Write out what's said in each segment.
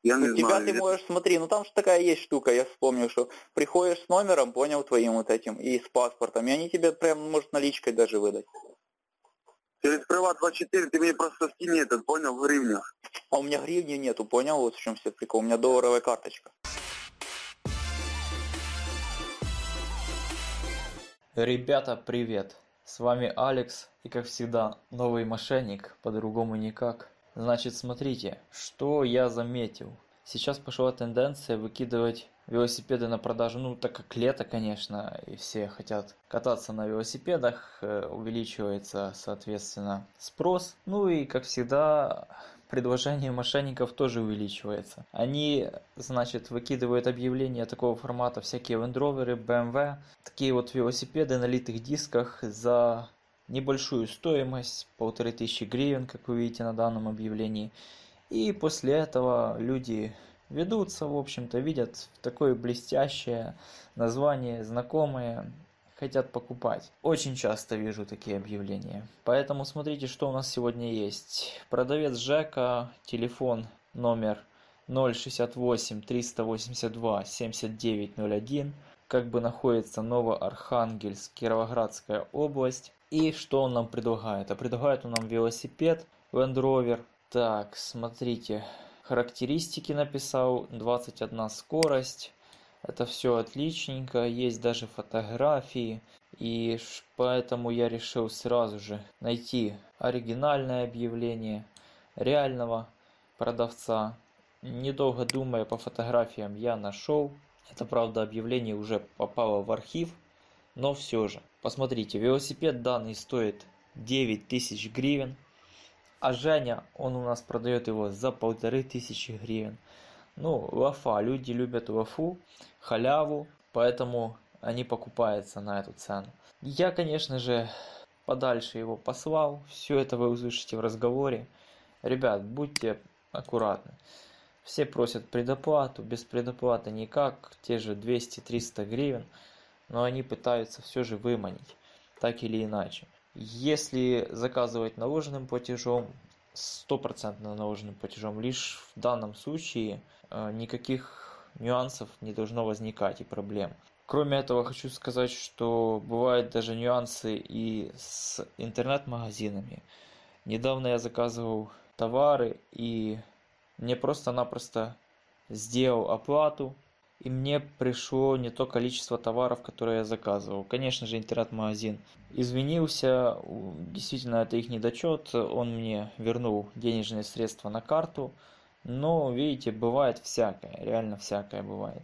Я У не тебя знаю. ты можешь, смотри, ну там же такая есть штука, я вспомнил, что приходишь с номером, понял, твоим вот этим, и с паспортом, и они тебе прям, может, наличкой даже выдать. Через Приват24 ты мне просто скинь этот, понял, в гривнях. А у меня гривни нету, понял, вот в чем все прикол, у меня долларовая карточка. Ребята, привет! С вами Алекс и, как всегда, новый мошенник, по-другому никак. Значит, смотрите, что я заметил. Сейчас пошла тенденция выкидывать велосипеды на продажу, ну, так как лето, конечно, и все хотят кататься на велосипедах, увеличивается, соответственно, спрос. Ну и, как всегда, предложение мошенников тоже увеличивается. Они, значит, выкидывают объявления такого формата, всякие Land Rover, BMW, такие вот велосипеды на литых дисках за небольшую стоимость, 1500 гривен, как вы видите на данном объявлении. И после этого люди ведутся, в общем-то, видят такое блестящее название, знакомое, хотят покупать. Очень часто вижу такие объявления. Поэтому смотрите, что у нас сегодня есть. Продавец Жека, телефон номер 068 382 7901. Как бы находится Новоархангельск, Кировоградская область. И что он нам предлагает? А предлагает он нам велосипед Land Rover. Так, смотрите, характеристики написал, 21 скорость, это все отличненько, есть даже фотографии, и поэтому я решил сразу же найти оригинальное объявление реального продавца. Недолго думая, по фотографиям я нашел, это правда объявление уже попало в архив, но все же. Посмотрите, велосипед данный стоит 9000 гривен. А Женя, он у нас продает его за 1500 гривен. Ну, лафа, люди любят лафу, халяву, поэтому они покупаются на эту цену. Я, конечно же, подальше его послал, все это вы услышите в разговоре. Ребят, будьте аккуратны. Все просят предоплату, без предоплаты никак, те же 200-300 гривен, но они пытаются все же выманить, так или иначе. Если заказывать наложенным платежом, 100% наложенным платежом, лишь в данном случае никаких нюансов не должно возникать и проблем. Кроме этого, хочу сказать, что бывают даже нюансы и с интернет-магазинами. Недавно я заказывал товары, и мне просто-напросто сделал оплату, и мне пришло не то количество товаров, которые я заказывал. Конечно же, интернет-магазин извинился, действительно, это их недочет, он мне вернул денежные средства на карту, но, видите, бывает всякое, реально всякое бывает.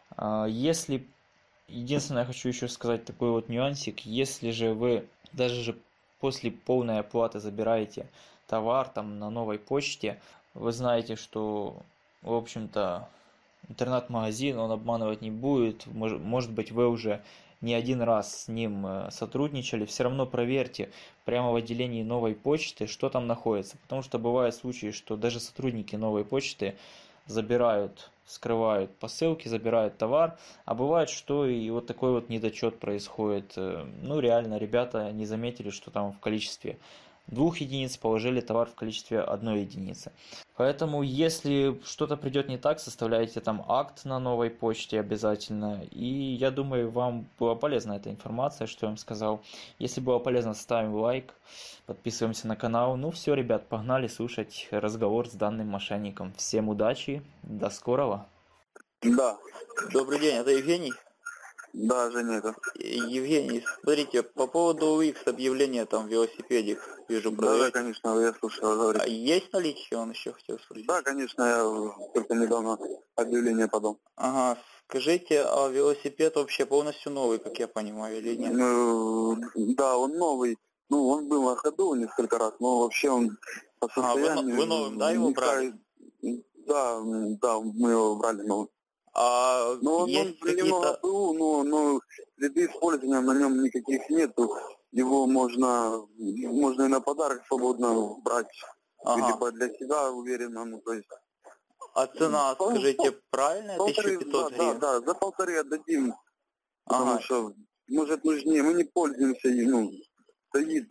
Если, единственное, я хочу еще сказать такой вот нюансик, если же вы даже же после полной оплаты забираете товар там на новой почте, вы знаете, что, в общем-то, интернет-магазин, он обманывать не будет. Может быть, вы уже не один раз с ним сотрудничали. Все равно проверьте прямо в отделении новой почты, что там находится. Потому что бывают случаи, что даже сотрудники новой почты забирают, скрывают посылки, забирают товар. А бывает, что и вот такой вот недочет происходит. Ну, реально, ребята не заметили, что там в количестве 2 единиц положили товар в количестве 1 единицы. Поэтому, если что-то придет не так, составляйте там акт на новой почте обязательно. И я думаю, вам была полезна эта информация, что я вам сказал. Если было полезно, ставим лайк, подписываемся на канал. Ну все, ребят, погнали слушать разговор с данным мошенником. Всем удачи, до скорого. Да. Добрый день, это Евгений? Да, Женя, это. Евгений, смотрите, по поводу OLX объявления там велосипедик, вижу, Да, продаете. конечно, я слушал, говорю. А есть наличие, он еще хотел спросить? Да, конечно, я только недавно объявление подал. Ага, скажите, а велосипед вообще полностью новый, как я понимаю, или нет? Да, он новый. Ну, он был на ходу несколько раз, но вообще он по состоянию... вы новым, да, его брали? Да, мы его брали новым. А Но он есть немного какие-то... был, но следы использования на нем никаких нету. Его можно и на подарок свободно брать. Либо для себя уверенно, ну то есть. А цена, скажите, правильная? 1500 гривен? Да, за 1500 отдадим. Потому что, может, нужнее, мы не пользуемся, стоит,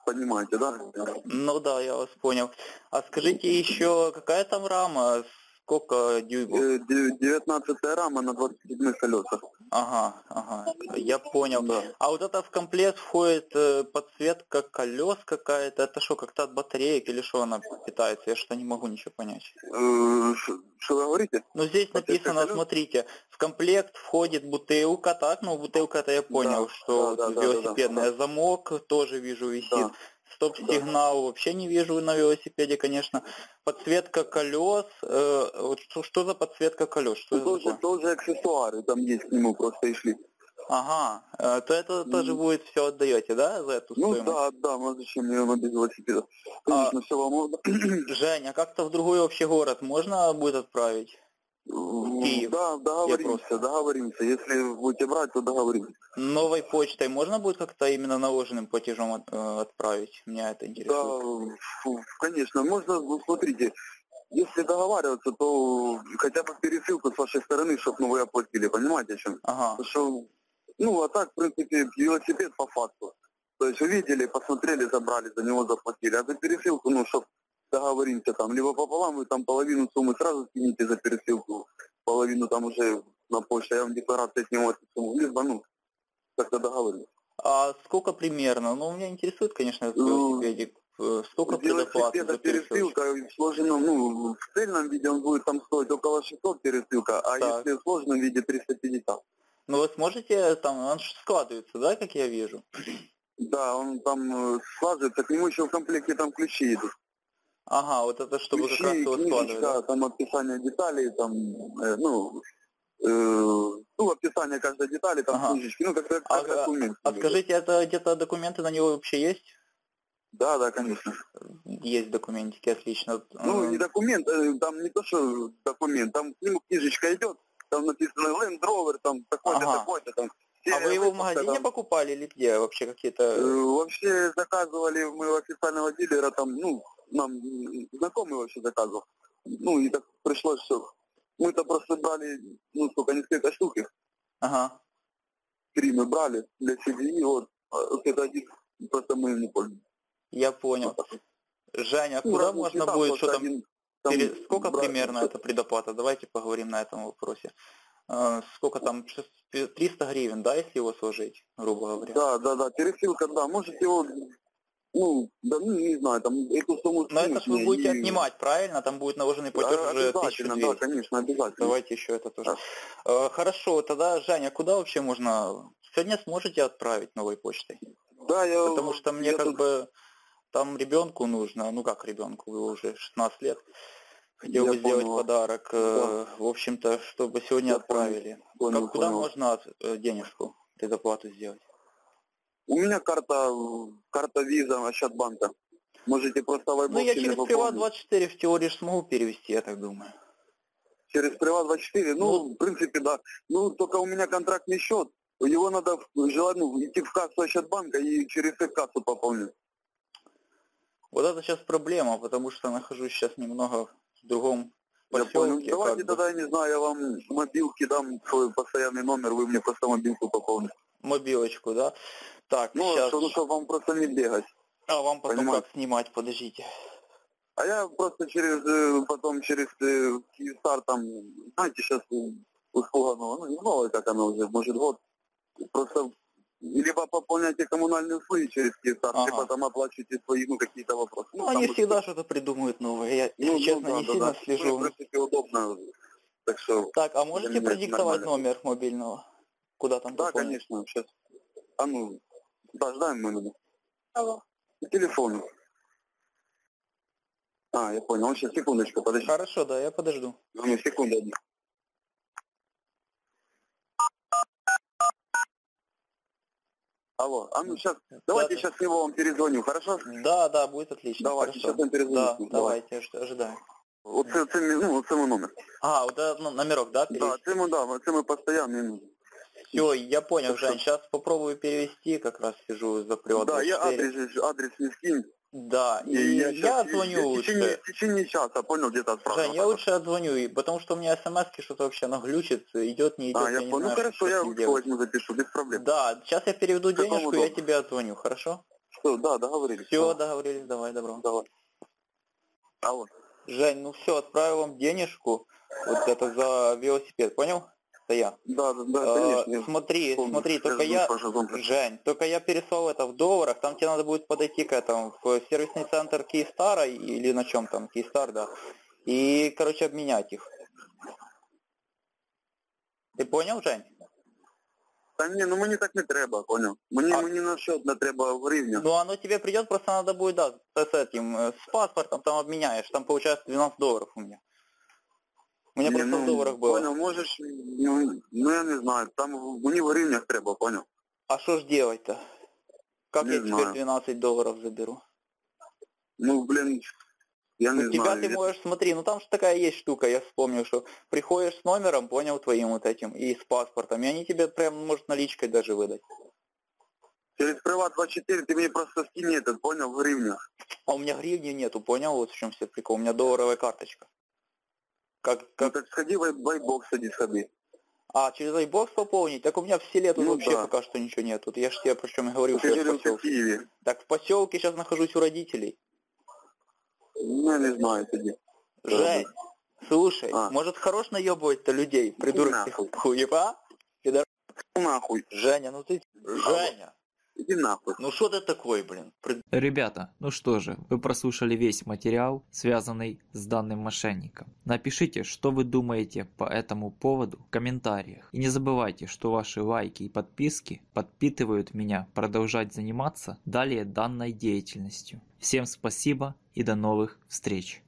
понимаете, да? Ну да, я вас понял. А скажите еще, какая там рама? сколько дюймов? 19 рама на 27 колесах. Ага, я понял. Да. А вот это в комплект входит подсветка колес какая-то, это что, как-то от батареек или что она питается? Я что не могу ничего понять. Что вы говорите? Ну здесь Подсветка написано, колес? смотрите, в комплект входит бутылка, так, ну бутылка это я понял, Да, что да, велосипедная, да. замок тоже вижу висит. Да. Стоп-сигнал вообще не вижу на велосипеде, конечно. Подсветка колес. Вот что за подсветка колес? Что это такое? Тоже аксессуары там есть к нему, просто и шли. Ага, то это тоже будет все отдаете, да, за эту Ну стоимость? да, ну зачем мне без велосипеда? Конечно, все вам можно. Жень, а как-то в другой вообще город можно будет отправить? Киев. Да, договоримся. Если будете брать, то договоримся. Новой почтой можно будет как-то именно наложенным платежом отправить? Меня это интересует. Да, конечно, можно, смотрите, если договариваться, то хотя бы пересылку с вашей стороны, чтобы вы оплатили, понимаете о чем? Ага. Потому что, а так, в принципе, велосипед по факту. То есть увидели, посмотрели, забрали, за него заплатили. А за пересылку, чтобы договоримся там, либо пополам, вы там половину суммы сразу скинете за пересылку, половину там уже на почту, я вам декларацию сниму эту сумму, либо, как-то договоримся. А сколько примерно? Ну, меня интересует, конечно, этот велосипедик. Сколько предоплаты за пересылку? Пересылка в сложенном, в цельном виде он будет там стоить около 600 пересылка, а Так. если в сложном виде 350. Ну, вы сможете, там, он складывается, да, как я вижу? Да, он там складывается, к нему еще в комплекте там ключи идут. Ага, вот это чтобы Ключи, как раз его складывать, книжечка, да? там описание деталей, там, описание каждой детали, там книжечки, как документ. А скажите, это где-то документы на него вообще есть? Да, конечно. Есть документики, отлично. Не документ, там не то, что документ, там к нему книжечка идет, там написано Land Rover, там такой-то, там. А вы его в магазине покупали или где вообще какие-то? Вообще заказывали мы у официального дилера, там, нам знакомый вообще заказывал. И так пришлось, что мы-то просто брали, несколько штук их. Ага. 3 мы брали для семьи, вот это один, просто мы им не пользуемся. Я понял. Женя, куда можно будет, что там, сколько примерно это предоплата? Давайте поговорим на этом вопросе. Сколько там, 300 гривен, да, если его сложить, грубо говоря? Да, пересылка, да, можете его, не знаю, там эту сумму... Но это вы будете отнимать, правильно? Там будет наложенный платеж уже 1200. Да, конечно, обязательно. Давайте еще это тоже. Да. Хорошо, тогда, Женя, куда вообще можно... Сегодня сможете отправить новой почтой? Да, Потому что мне там ребенку нужно, как ребенку, вы уже 16 лет. Хотел бы сделать подарок, да. В общем-то, чтобы сегодня отправили. Куда можно денежку, предоплату сделать? У меня карта виза Ощадбанка. Можете просто в я через Приват24 в теории смогу перевести, я так думаю. Через Приват24? В принципе, да. Только у меня контрактный счет. Его надо идти в кассу Ощадбанка и через их кассу пополнить. Вот это сейчас проблема, потому что нахожусь сейчас немного в другом поселке. Я понял. Давайте тогда, я не знаю, я вам мобилки дам, свой постоянный номер, вы мне просто мобилку пополните. Мобилочку, да? Так, сейчас... чтобы вам просто не бегать. А вам потом как снимать, подождите. А я просто через Киевстар, там, знаете, сейчас услуга новая, как она уже, может, год. Просто либо пополняйте коммунальные услуги через Киевстар, либо там оплачивайте свои, какие-то вопросы. Они всегда что-то придумают новое. Я, если честно, не сильно слежу. В принципе, удобно. Так что... Так, а можете продиктовать номер мобильного? Куда там Да, пополнить? конечно, сейчас. Ждаем мы номер. Алло. Телефон. Я понял. Сейчас, секундочку, подожди. Хорошо, да, я подожду. Секунду одну. Алло, сейчас, давайте сейчас с него вам перезвоню, хорошо? Да, будет отлично. Давайте, хорошо. Сейчас вам перезвоню. Да, давайте, ожидаю. Це мой номер. Вот этот номерок, да, перевести? Да, це ми постійно. Все, я понял, Жень, сейчас попробую перевести, как раз сижу за Приват24. Да, я адрес не скинь. Да, и я отзвоню лучше. В течение часа, понял, где-то отправлю. Жень, я лучше отзвоню, потому что у меня смс-ки что-то вообще наглючит, идет, не идет, я не понял. знаю, Хорошо, я возьму, запишу, без проблем. Да, сейчас я переведу денежку, я тебе отзвоню, хорошо? Все, да, договорились. Все, договорились, давай, добро. Давай. Алло. Жень, ну все, отправил вам денежку, вот это за велосипед, понял? Это я. Да, конечно. Смотри, только я, Жень, только я переслал это в долларах, там тебе надо будет подойти к этому, в сервисный центр Киевстара, или на чем там, Киевстар, да, и, короче, обменять их. Ты понял, Жень? Та ні, ну мені так не треба, понял? Мені на счет не треба в гривню. Ну оно тебе придет, просто надо будет, да, с паспортом там обменяешь, там получается $12 у меня. У меня просто в долларах было. Понял, можешь, ну я не знаю, там мені в гривнях треба, понял? А что ж делать-то? Как не я знаю. теперь $12 заберу? Ну, блин, я не Тебя знаю. ты можешь, смотри, ну там же такая есть штука, я вспомнил, что приходишь с номером, понял, твоим вот этим, и с паспортом, и они тебе прям, может, наличкой даже выдать. Через Приват24 ты мне просто скинь этот, понял, в гривнях. А у меня гривни нету, понял, вот в чем все прикол, у меня долларовая карточка. Ну так сходи в iBox, сходи. А, через iBox пополнить? Так у меня в селе тут вообще да. пока что ничего нет. Тут я же тебе причем и говорил, Ты что я в жил в поселке. Киеве. Так в поселке сейчас нахожусь у родителей. Ну, я не знаю тоді. Жень, слушай, А. может хорош наебывать-то людей, придурок ты нахуй. хуев, а? Нахуй. Женя, ну ты... Женя, Иди нахуй. ну что ты такой, блин? Ребята, ну что же, вы прослушали весь материал, связанный с данным мошенником. Напишите, что вы думаете по этому поводу в комментариях. И не забывайте, что ваши лайки и подписки подпитывают меня продолжать заниматься далее данной деятельностью. Всем спасибо и до новых встреч.